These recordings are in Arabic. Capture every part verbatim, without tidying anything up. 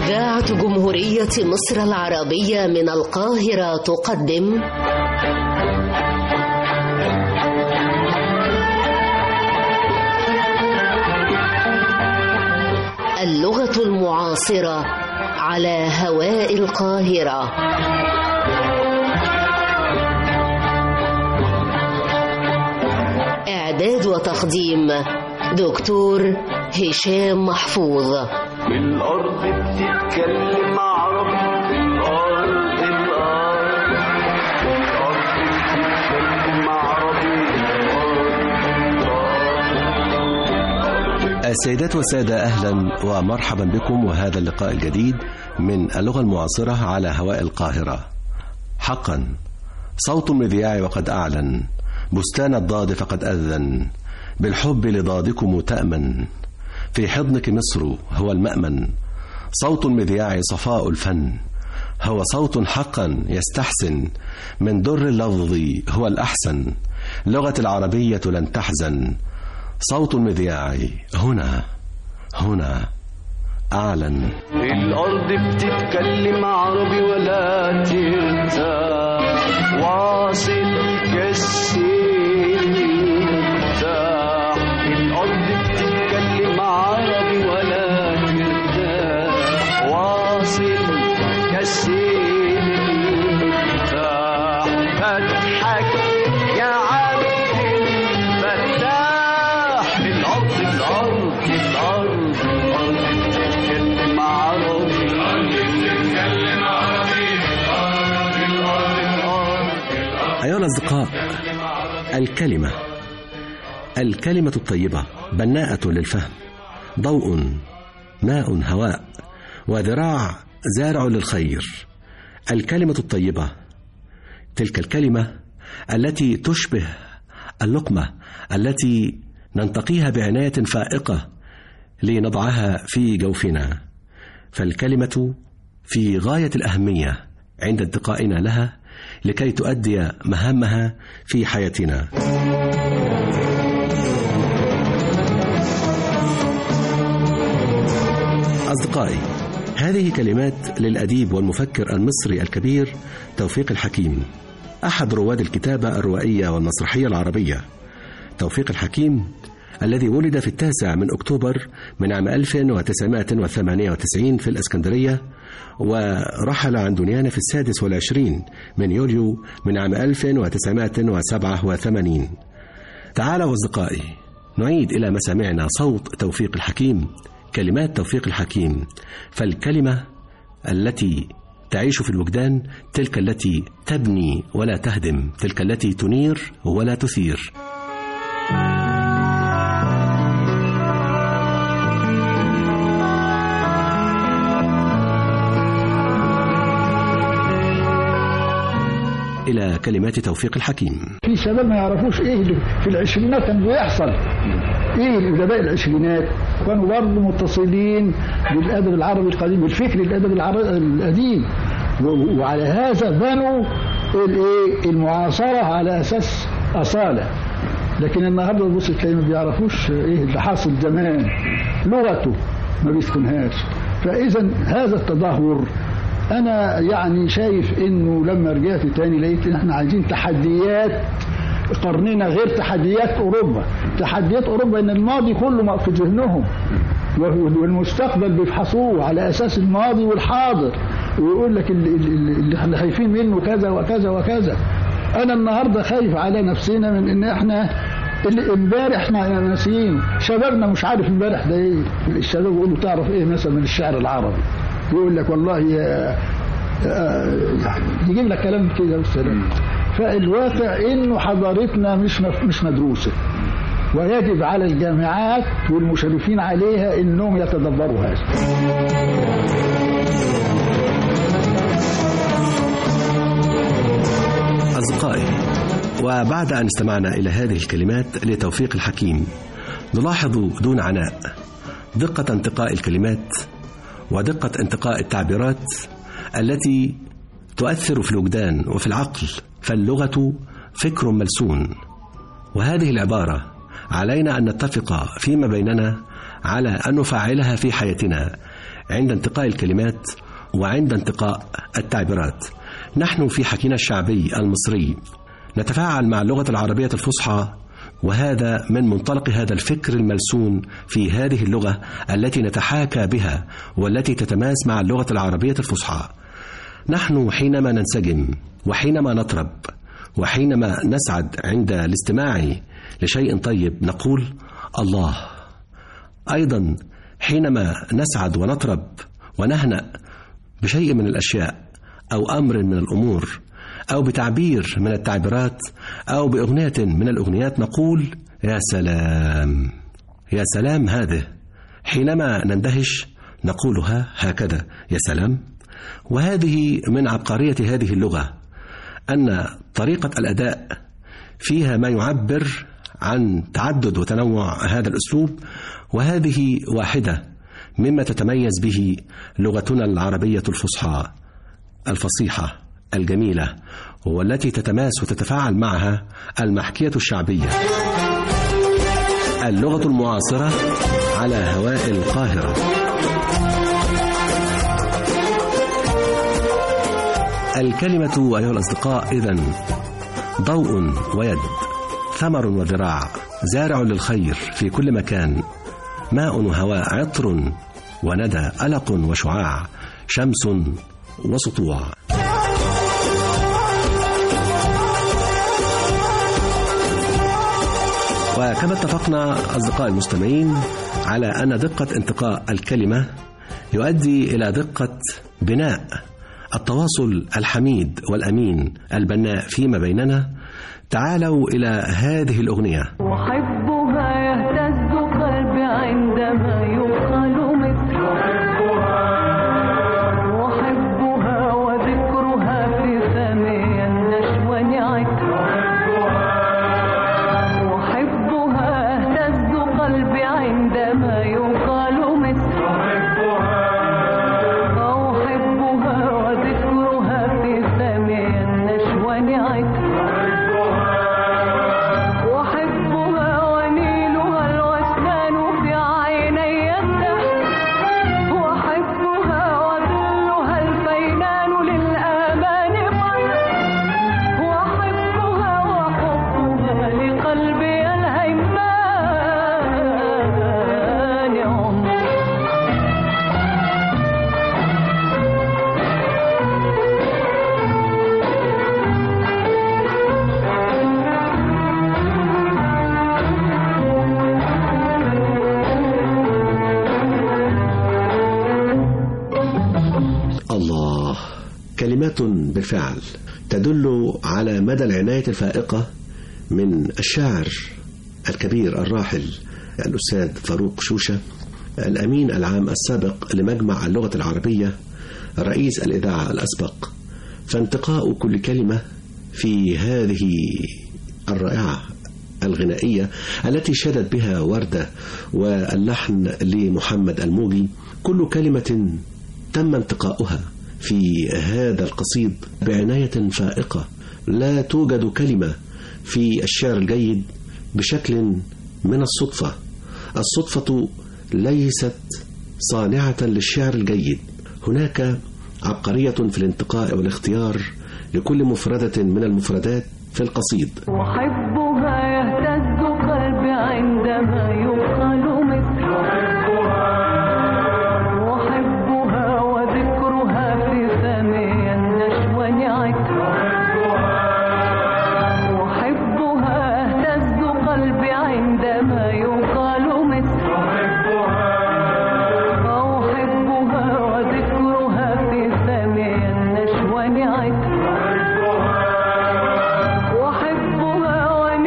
إذاعة جمهورية مصر العربية من القاهرة تقدم اللغة المعاصرة على هواء القاهرة. إعداد وتقديم دكتور هشام محفوظ. الأرض بتتكلم عربي، الأرض الأرض الأرض بتتكلم عربي. السيدات والسادة، أهلا ومرحبا بكم وهذا اللقاء الجديد من اللغة المعاصرة على هواء القاهرة. حقا صوت المذياع وقد أعلن، بستان الضاد فقد أذن، بالحب لضادكم تأمن، في حضنك مصر هو المأمن. صوت المذياع صفاء الفن، هو صوت حقا يستحسن، من در اللفظ هو الأحسن، لغة العربية لن تحزن. صوت المذياع هنا هنا أعلن. الأرض بتتكلم عربي ولا ترتاح، واصل كالسيف تاح. الأرض بتتكلم عربي ولا ترتاح، واصل كالسيف تاح. فتحك يا عبد الفتاح، الأرض الأرض الأرض الأرض بتتكلم عربي، الأرض بتتكلم عربي، الأرض الأرض الأرض. أيها الأصدقاء، الكلمة الكلمة الطيبة بناءة للفهم، ضوء ماء هواء، وذراع زارع للخير. الكلمة الطيبة تلك الكلمة التي تشبه اللقمة التي ننتقيها بعناية فائقة لنضعها في جوفنا. فالكلمة في غاية الأهمية عند انتقائنا لها لكي تؤدي مهامها في حياتنا. أصدقائي، هذه كلمات للأديب والمفكر المصري الكبير توفيق الحكيم، أحد رواد الكتابة الروائية والمسرحية العربية. توفيق الحكيم الذي ولد في التاسع من أكتوبر من عام ألف وتسعمائة وثمانية وتسعين في الإسكندرية، ورحل عن دنيانا في السادس والعشرين من يوليو من عام ألف وتسعمائة وسبعة وثمانين. تعالوا أصدقائي نعيد إلى مسامعنا صوت توفيق الحكيم، كلمات توفيق الحكيم. فالكلمة التي تعيش في الوجدان تلك التي تبني ولا تهدم، تلك التي تنير ولا تثير. إلى كلمات توفيق الحكيم. في شباب ما يعرفوش إيه اللي في العشرينات كان بيحصل، إيه الأدباء العشرينات كانوا برضه متصلين بالأدب العربي القديم، بالفكر الأدب العربي القديم، وعلى هذا بنوا الإيه المعاصرة على أساس أصالة. لكن النهارده بص تلاقي ما بيعرفوش إيه اللي حاصل زمان، لغته ما بيسكنهاش. فإذا هذا التدهور أنا يعني شايف إنه لما رجعت تاني لقيت إن إحنا عايزين تحديات قرننا غير تحديات أوروبا. تحديات أوروبا إن الماضي كله في ذهنهم، والمستقبل بيفحصوه على أساس الماضي والحاضر، ويقول لك اللي احنا خايفين منه كذا وكذا وكذا. أنا النهاردة خايف على نفسنا من إن إحنا اللي امبارح احنا ناسيين، شبابنا مش عارف امبارح ده إيه. الشباب يقولوا تعرف إيه مثلا من الشعر العربي، يقول لك والله يا يعني يجيب لك كلام كده والسلام. فالواقع إنه حضارتنا مش مش مدروسة، ويجب على الجامعات والمشرفين عليها إنهم يتدبروا هذا. أصدقائي، وبعد أن استمعنا إلى هذه الكلمات لتوفيق الحكيم، نلاحظ دون عناء دقة انتقاء الكلمات ودقة انتقاء التعبيرات التي تؤثر في الوجدان وفي العقل. فاللغة فكر ملسون، وهذه العبارة علينا أن نتفق فيما بيننا على أن نفعلها في حياتنا عند انتقاء الكلمات وعند انتقاء التعبيرات. نحن في حكينا الشعبي المصري نتفاعل مع اللغة العربية الفصحى، وهذا من منطلق هذا الفكر الملسون في هذه اللغة التي نتحاكى بها والتي تتماس مع اللغة العربية الفصحى. نحن حينما ننسجم وحينما نطرب وحينما نسعد عند الاستماع لشيء طيب نقول الله. أيضا حينما نسعد ونطرب ونهنأ بشيء من الأشياء أو أمر من الأمور أو بتعبير من التعبيرات أو بأغنية من الأغنيات نقول يا سلام يا سلام. هذه حينما نندهش نقولها هكذا يا سلام. وهذه من عبقرية هذه اللغة أن طريقة الأداء فيها ما يعبر عن تعدد وتنوع هذا الأسلوب، وهذه واحدة مما تتميز به لغتنا العربية الفصحى الفصيحة الجميلة، والتي تتماس وتتفاعل معها المحكية الشعبية. اللغة المعاصرة على هواء القاهرة. الكلمة أيها الأصدقاء إذن ضوء ويد، ثمر وذراع، زارع للخير في كل مكان، ماء وهواء، عطر وندى، ألق وشعاع، شمس وسطوع. وكما اتفقنا أصدقاء المستمعين على أن دقة انتقاء الكلمة يؤدي إلى دقة بناء التواصل الحميد والأمين البناء فيما بيننا، تعالوا إلى هذه الأغنية. أحبها يهتز قلبي عندما يقال مثل أحبها وذكرها في فمي النشوى نعت أحبها يهتز قلبي عندما يقال مثل أحبها وذكرها في فمي النشوى نعت كلمات بالفعل تدل على مدى العناية الفائقة من الشاعر الكبير الراحل الأستاذ فاروق شوشة، الأمين العام السابق لمجمع اللغة العربية، رئيس الإذاعة الأسبق. فانتقاء كل كلمة في هذه الرائعة الغنائية التي شدت بها وردة واللحن لمحمد الموجي، كل كلمة تم انتقاؤها في هذا القصيد بعناية فائقة. لا توجد كلمة في الشعر الجيد بشكل من الصدفة. الصدفة ليست صانعة للشعر الجيد. هناك عبقرية في الانتقاء والاختيار لكل مفردة من المفردات في القصيد. أحبها يهتز قلبي عندما يقال مثل أحبها وذكرها في فمي النشوى نعت أحبها يهتز قلبي عندما يقال مثل أحبها وذكرها في فمي النشوى نعت أحبها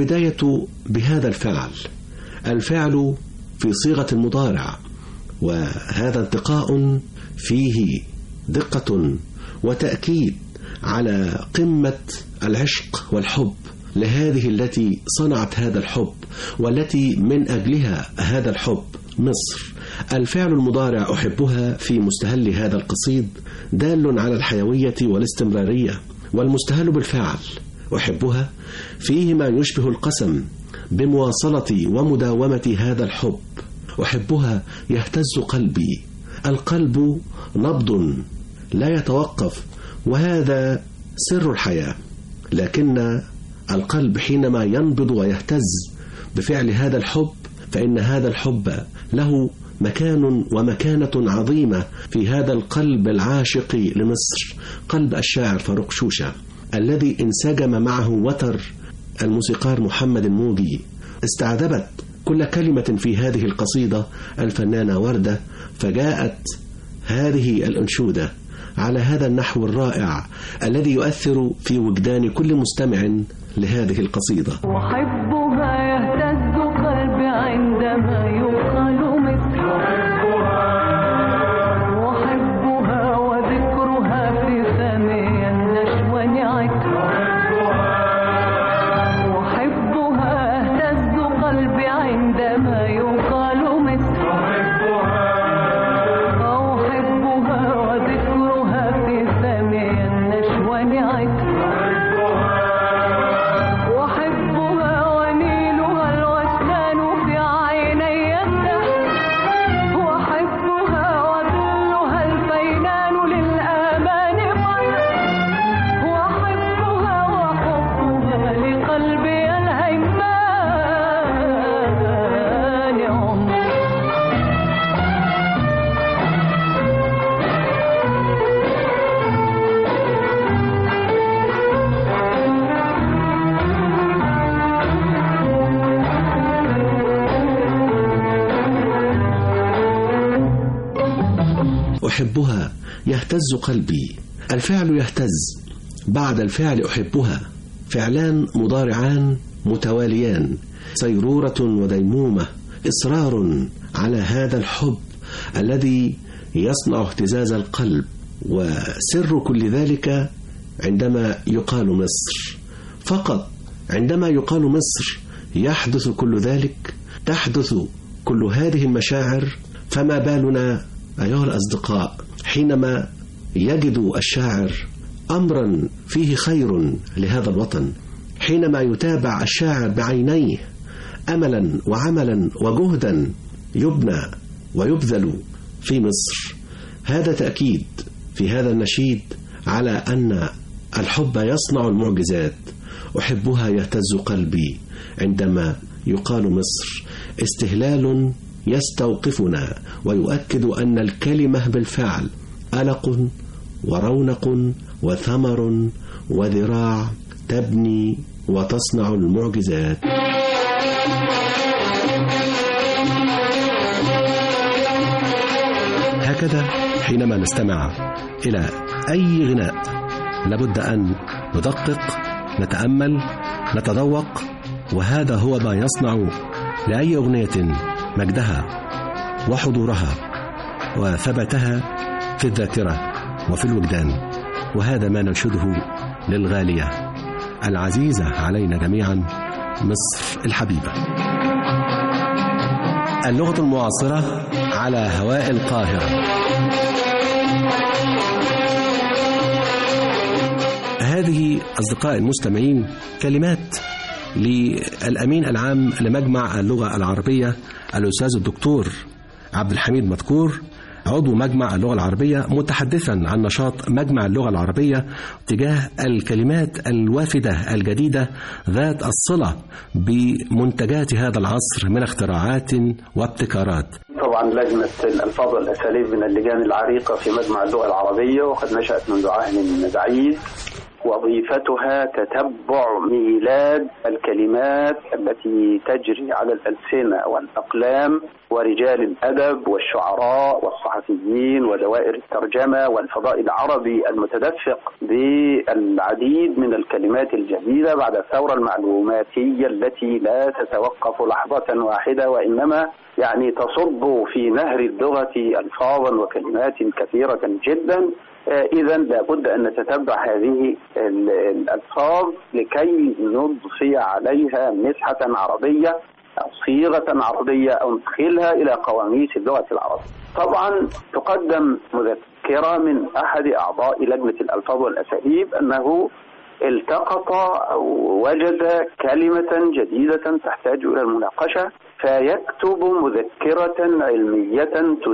البداية بهذا الفعل، الفعل في صيغة المضارع، وهذا انتقاء فيه دقة وتأكيد على قمة العشق والحب لهذه التي صنعت هذا الحب والتي من أجلها هذا الحب مصر. الفعل المضارع أحبها في مستهل هذا القصيد دال على الحيوية والاستمرارية، والمستهل بالفعل أحبها فيه ما يشبه القسم بمواصلة ومداومة هذا الحب. أحبها يهتز قلبي، القلب نبض لا يتوقف، وهذا سر الحياة، لكن القلب حينما ينبض ويهتز بفعل هذا الحب فإن هذا الحب له مكان ومكانة عظيمة في هذا القلب العاشق لمصر، قلب الشاعر فاروق شوشة الذي انسجم معه وتر الموسيقار محمد الموجي. استعذبت كل كلمة في هذه القصيدة الفنانة وردة، فجاءت هذه الأنشودة على هذا النحو الرائع الذي يؤثر في وجدان كل مستمع لهذه القصيدة. أحبها يهتز قلبي عندما يقال مصر، أحبها وذكرها في فمي النشوى نعت، أحبها يهتز قلبي عندما يقال مصر، أحبها وذكرها في فمي النشوى نعت، أحبها يهتز قلبي. الفعل يهتز بعد الفعل أحبها، فعلان مضارعان متواليان، سيرورة وديمومة، إصرار على هذا الحب الذي يصنع اهتزاز القلب. وسر كل ذلك عندما يقال مصر، فقط عندما يقال مصر يحدث كل ذلك، تحدث كل هذه المشاعر. فما بالنا أيها الأصدقاء حينما يجد الشاعر أمرا فيه خير لهذا الوطن، حينما يتابع الشاعر بعينيه أملا وعملا وجهدا يبنى ويبذل في مصر. هذا تأكيد في هذا النشيد على أن الحب يصنع المعجزات. أحبها يهتز قلبي عندما يقال مصر، استهلال يستوقفنا ويؤكد أن الكلمة بالفعل ألق ورونق وثمر وذراع تبني وتصنع المعجزات. هكذا حينما نستمع إلى أي غناء لابد أن ندقق، نتأمل، نتذوق، وهذا هو ما يصنع لأي أغنية مجدها وحضورها وثبتها في الذاكرة وفي الوجدان. وهذا ما ننشده للغالية العزيزة علينا جميعا، مصر الحبيبة. اللغة المعاصرة على هواء القاهرة. هذه أصدقاء المستمعين كلمات للأمين العام لمجمع اللغة العربية الأستاذ الدكتور عبد الحميد مذكور، عضو مجمع اللغة العربية، متحدثا عن نشاط مجمع اللغة العربية تجاه الكلمات الوافدة الجديدة ذات الصلة بمنتجات هذا العصر من اختراعات وابتكارات. طبعا لجنة الألفاظ والأساليب من اللجان العريقة في مجمع اللغة العربية، وقد نشأت منذ عهد بعيد، وظيفتها تتبع ميلاد الكلمات التي تجري على الألسنة والأقلام ورجال الأدب والشعراء والصحفيين ودوائر الترجمة والفضاء العربي المتدفق بالعديد من الكلمات الجديدة بعد الثورة المعلوماتية التي لا تتوقف لحظة واحدة، وإنما يعني تصب في نهر اللغة ألفاظا وكلمات كثيرة جدا. إذا لابد أن نتتبع هذه الألفاظ لكي نضفي عليها مسحة عربية أو صيغة عربية أو ندخلها إلى قواميس اللغة العربية. طبعا تقدم مذكرة من أحد أعضاء لجنة الألفاظ والأساليب أنه التقط أو وجد كلمة جديدة تحتاج إلى المناقشة، فيكتب مذكرة علمية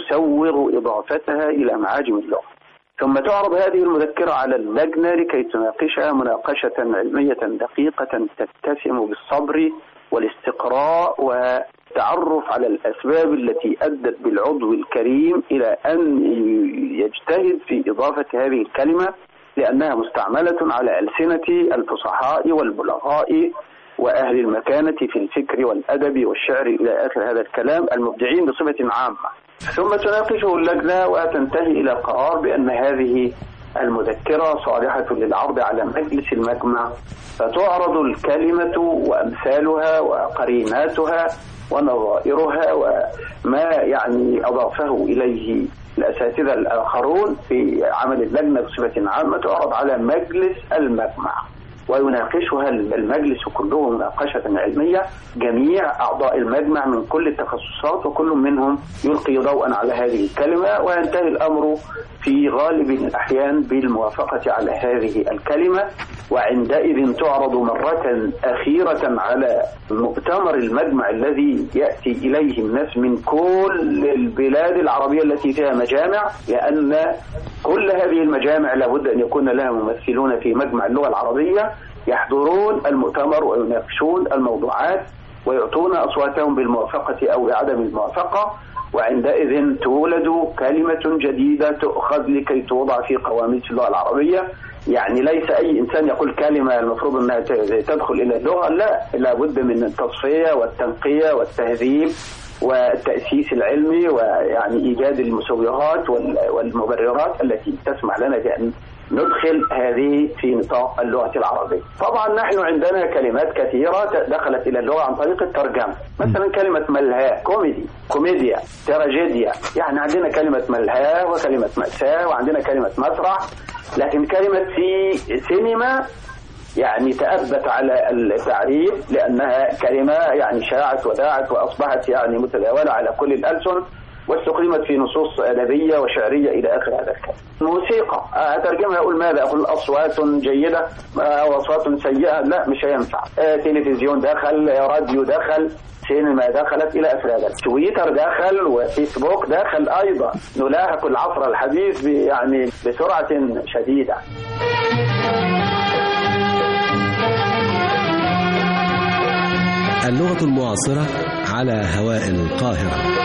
تسوغ إضافتها إلى معاجم اللغة، ثم تعرض هذه المذكرة على اللجنة لكي تناقشها مناقشة علمية دقيقة تتسم بالصبر والاستقراء والتعرف على الأسباب التي أدت بالعضو الكريم إلى أن يجتهد في إضافة هذه الكلمة، لأنها مستعملة على ألسنة الفصحاء والبلغاء وأهل المكانة في الفكر والأدب والشعر إلى آخر هذا الكلام المبدعين بصفة عامة. ثم تناقشه اللجنة وتنتهي إلى قرار بأن هذه المذكرة صالحة للعرض على مجلس المجمع، فتعرض الكلمة وأمثالها وقريناتها ونظائرها وما يعني أضافه إليه الأساتذة الآخرون في عمل اللجنة بصفة عامة، تعرض على مجلس المجمع ويناقشها المجلس كله مناقشة علمية، جميع أعضاء المجمع من كل التخصصات وكل منهم يلقي ضوءا على هذه الكلمة، وينتهي الأمر في غالب الأحيان بالموافقة على هذه الكلمة. وعندئذ تعرض مرة أخيرة على مؤتمر المجمع الذي يأتي إليه الناس من كل البلاد العربية التي فيها مجامع، لأن كل هذه المجامع لابد أن يكون لها ممثلون في مجمع اللغة العربية يحضرون المؤتمر ويناقشون الموضوعات ويعطون أصواتهم بالموافقة أو بعدم الموافقة، وعندئذ تولد كلمة جديدة تؤخذ لكي توضع في قواميس اللغة العربية. يعني ليس أي إنسان يقول كلمة المفروض أنها تدخل إلى اللغة، لا، لابد من التصفية والتنقية والتهذيب والتأسيس العلمي ويعني إيجاد المسوغات والمبررات التي تسمح لنا بأن ندخل هذه في نطاق اللغة العربية. طبعا نحن عندنا كلمات كثيرة دخلت إلى اللغة عن طريق الترجمة، مثلا كلمة ملهى كوميدي، كوميديا، تراجيديا، يعني عندنا كلمة ملهى وكلمة مأساة وعندنا كلمة مسرح، لكن كلمة في سينما يعني تأبت على التعريف لأنها كلمة يعني شاعت وداعت وأصبحت يعني متداولة على كل الألسن واستخدمت في نصوص أدبية وشعرية إلى آخر هذا الكلام. موسيقى أترجمها أقول ماذا؟ أقول أصوات جيدة أو أصوات سيئة؟ لا، مش هينفع. تلفزيون دخل، راديو دخل، سينما دخلت إلى آخر هذا، تويتر دخل وفيسبوك دخل أيضا. نلاحق العصر الحديث يعني بسرعة شديدة. اللغة المعاصرة على هواء القاهرة.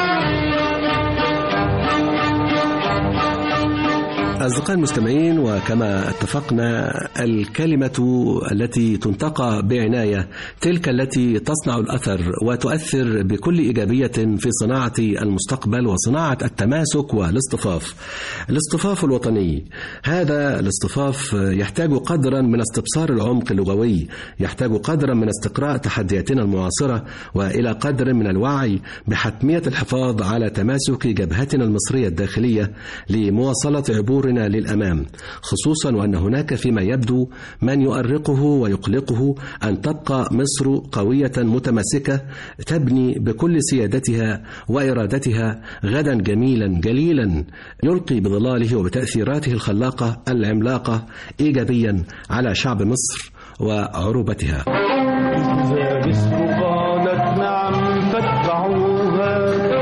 أصدقائي المستمعين، وكما اتفقنا الكلمة التي تنتقى بعناية تلك التي تصنع الأثر وتؤثر بكل إيجابية في صناعة المستقبل وصناعة التماسك والاصطفاف. الاصطفاف الوطني، هذا الاصطفاف يحتاج قدرا من استبصار العمق اللغوي، يحتاج قدرا من استقراء تحدياتنا المعاصرة، وإلى قدر من الوعي بحتمية الحفاظ على تماسك جبهتنا المصرية الداخلية لمواصلة عبور للأمام، خصوصا وأن هناك فيما يبدو من يؤرقه ويقلقه أن تبقى مصر قوية متماسكة تبني بكل سيادتها وإرادتها غدا جميلا جليلا يلقي بظلاله وبتأثيراته الخلاقة العملاقة إيجابيا على شعب مصر وعروبتها. إذا مصر قالت نعم فاتبعوها،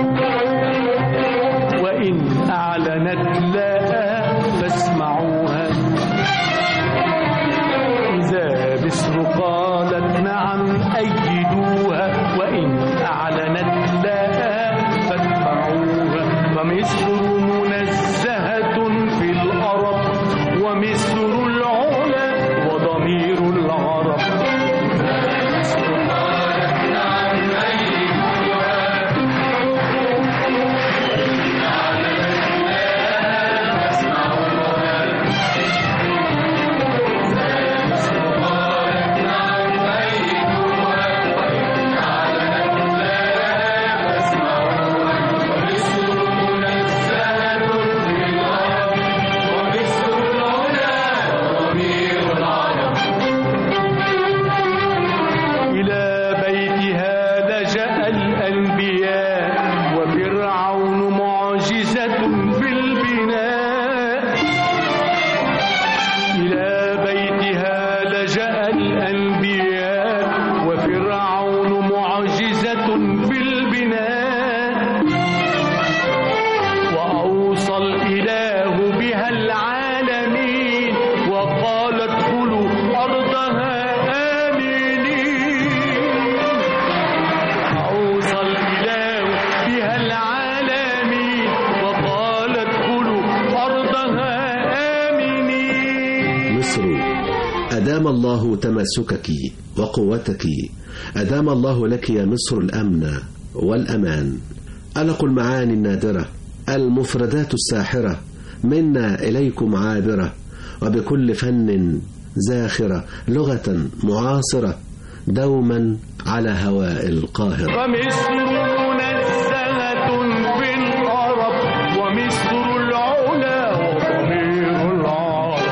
وإن أعلنت لا فاسمعوها. إذا مصر قالت نعم أيدوها، وإن أعلنت لا فاتبعوها. ومصر منزهة في الأرض، ومصر العلا أدام الله تماسكك وقوتك، أدام الله لك يا مصر الأمن والأمان. ألق المعاني النادرة، المفردات الساحرة، منا إليكم عابرة، وبكل فن زاخرة، لغة معاصرة، دوما على هواء القاهرة. ومصر منزهة في العرب، ومصر العلا وضمير العرب.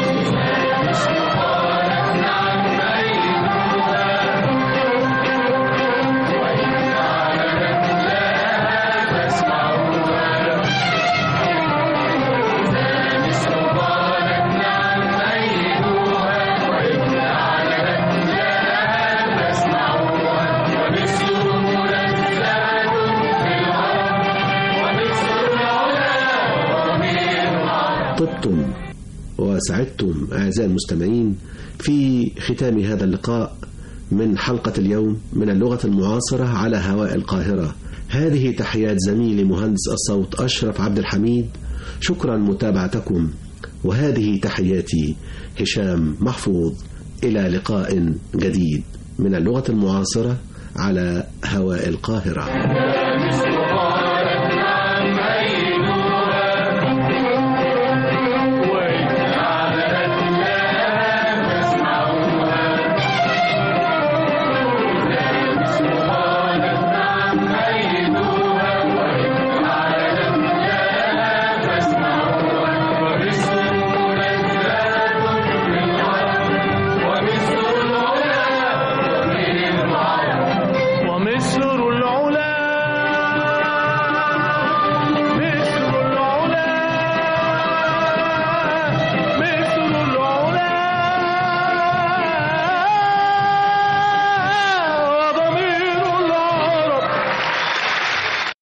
طبتم وسعدتم أعزائي المستمعين في ختام هذا اللقاء من حلقة اليوم من اللغة المعاصرة على هواء القاهرة. هذه تحيات زميلي مهندس الصوت أشرف عبد الحميد، شكرا متابعتكم، وهذه تحياتي هشام محفوظ. إلى لقاء جديد من اللغة المعاصرة على هواء القاهرة.